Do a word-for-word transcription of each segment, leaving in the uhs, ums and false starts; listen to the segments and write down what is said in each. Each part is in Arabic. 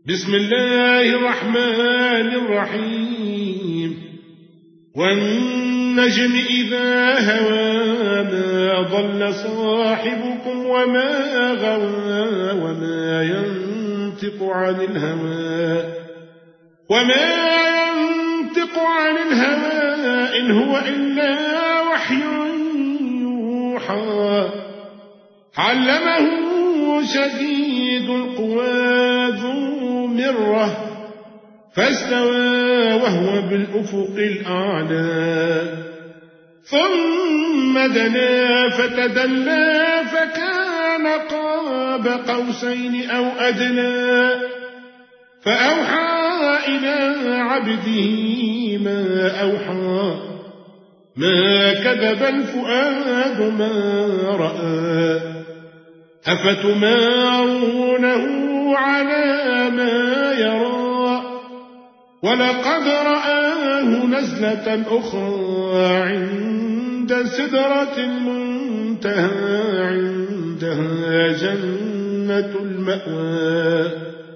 بسم الله الرحمن الرحيم والنجم إذا هوى ما ضل صاحبكم وما غوى وما ينطق عن الهوى وما ينطق عن الهوى إن هو إلا وحي يوحى علمه شديد القوى ذو مرة فاستوى وهو بالأفق الأعلى ثم دنا فتدلى فكان قاب قوسين أو أدنى فأوحى إلى عبده ما أوحى ما كذب الفؤاد ما رأى أفتمارونه على ما يرى ولقد رآه نزلة أخرى عند سدرة المنتهى عندها جنة المأوى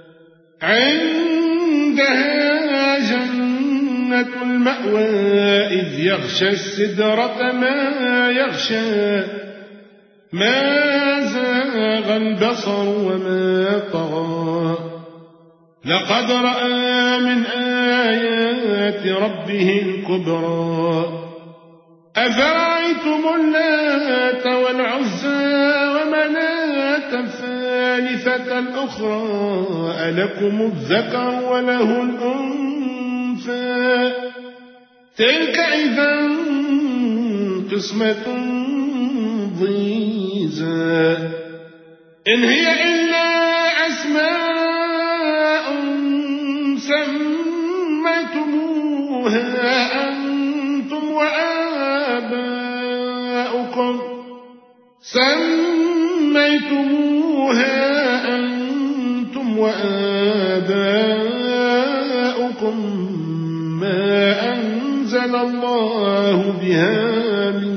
عندها جنة المأوى إذ يغشى السدرة ما يغشى ما زاغ البصر وما طغى لقد رأى من آيات ربه الكبرى أفرأيتم اللات والعزى ومناة الثالثة الأخرى ألكم الذكر وله الأنثى تلك إذا قسمة ضيزى إن هي إلا أسماء سميتموها أنتم وآباؤكم سميتموها أنتم وآباؤكم ما أنزل الله بها من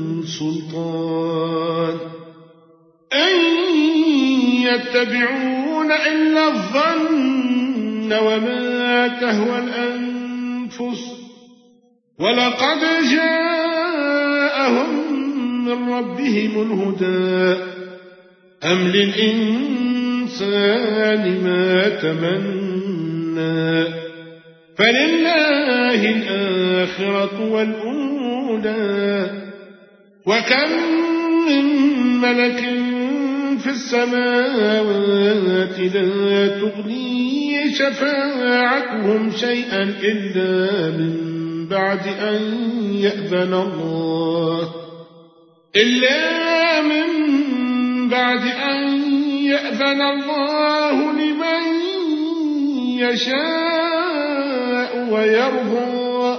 سلطان إن يتبعون إلا الظن وما تهوى الأنفس ولقد جاءهم من ربهم الهدى أم للإنسان ما تمنى فلله الآخرة والأولى وكم من ملك في السماوات لا تغني شفاعتهم شيئا إلا من بعد أن يأذن الله إلا من بعد أن يأذن الله لمن يشاء ويرضى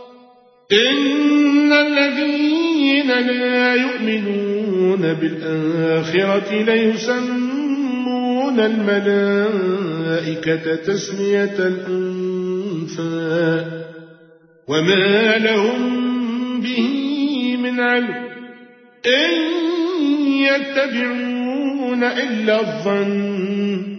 إن الذين لا يؤمنون بالآخرة ليسمون الملائكة تسمية الأنثى وما لهم به من علم إن يتبعون إلا الظن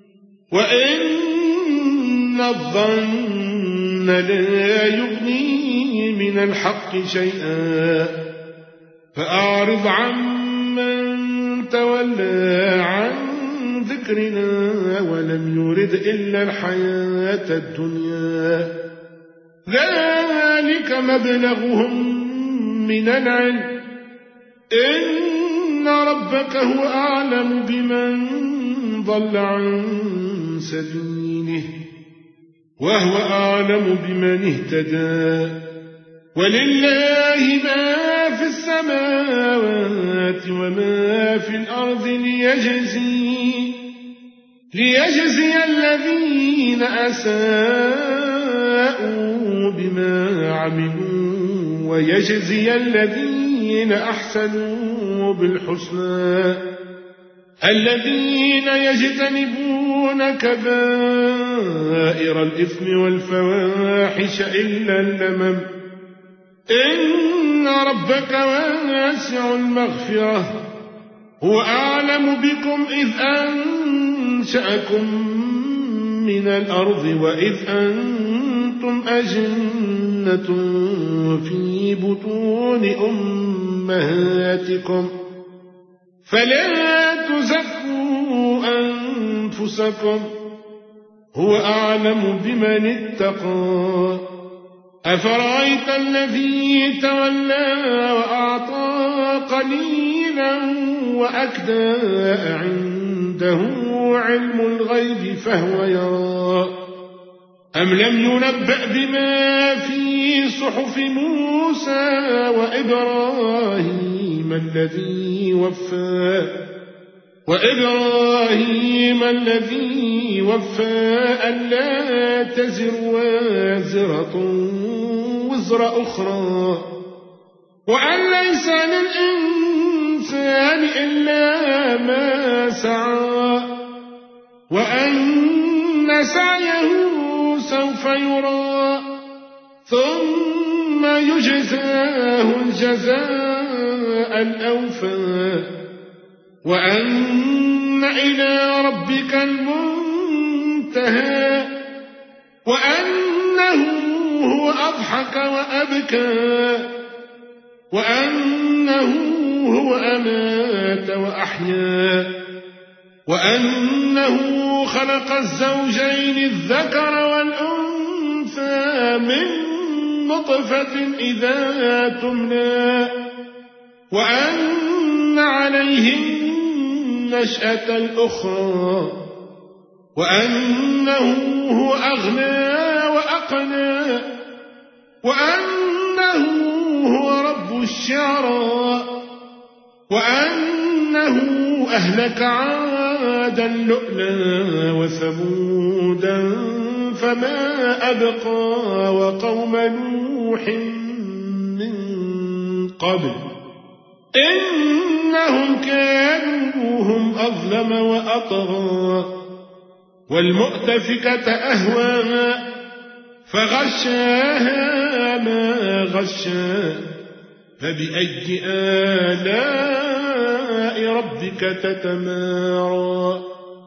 وإن الظن لا يغني من الحق شيئا فأعرض عمن تولى عن ذكرنا ولم يرد إلا الحياة الدنيا ذلك مبلغهم من العلم إن ربك هو أعلم بمن ضل عن سبيله وهو أعلم بمن اهتدى ولله ما في السماوات وما في الأرض ليجزي ليجزي الذين أساءوا بما عملوا ويجزي الذين أحسنوا بالحسنى الذين يجتنبون كبائر الإثم والفواحش إلا اللمم إن ربك واسع المغفرة هو أعلم بكم إذ أنشأكم من الأرض وإذ أنتم أجنة في بطون أمهاتكم فلا تزكوا أنفسكم هو أعلم بمن اتقى أفرأيت الذي تولى وأعطى قليلا وأكدى عنده علم الغيب فهو يرى أم لم ينبأ بما في صحف موسى وإبراهيم الذي وفى وإبراهيم الذي وفى ألا تزر وازرة وزر أخرى وأن ليس للإنسان إلا ما سعى وأن سعيه سوف يرى ثم يجزاه الجزاء الأوفى وأن إلى ربك المنتهى وأنه هو أضحك وأبكى وأنه هو أمات وأحيا وأنه خلق الزوجين الذكر والأنثى من نطفة إذا تمنى وأن عليه النشأة الأخرى وأنه هو أغنى وأقنى وأنه هو رب الشعرى وأنه أهلك عادا لؤلا وثمودا فما أبقى وقوم نوح من قبل إنهم كانوا هم أظلم وأطغى والمؤتفكة أهواها فغشاها ما غشا فبأي آلاء ربك تتمارى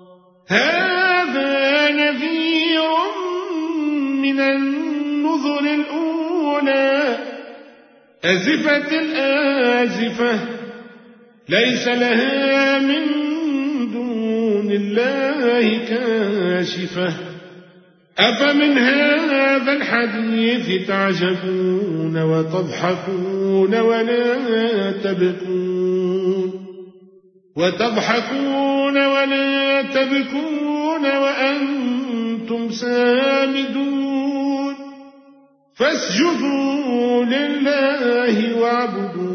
هذا نذير من النذر الأولى أزفت الآزفة ليس لها من دون الله كاشفة أفمن هذا الحديث تعجبون وتضحكون ولا تبكون وتضحكون ولا تبكون وأنتم سامدون فاسجدوا لله واعبدوا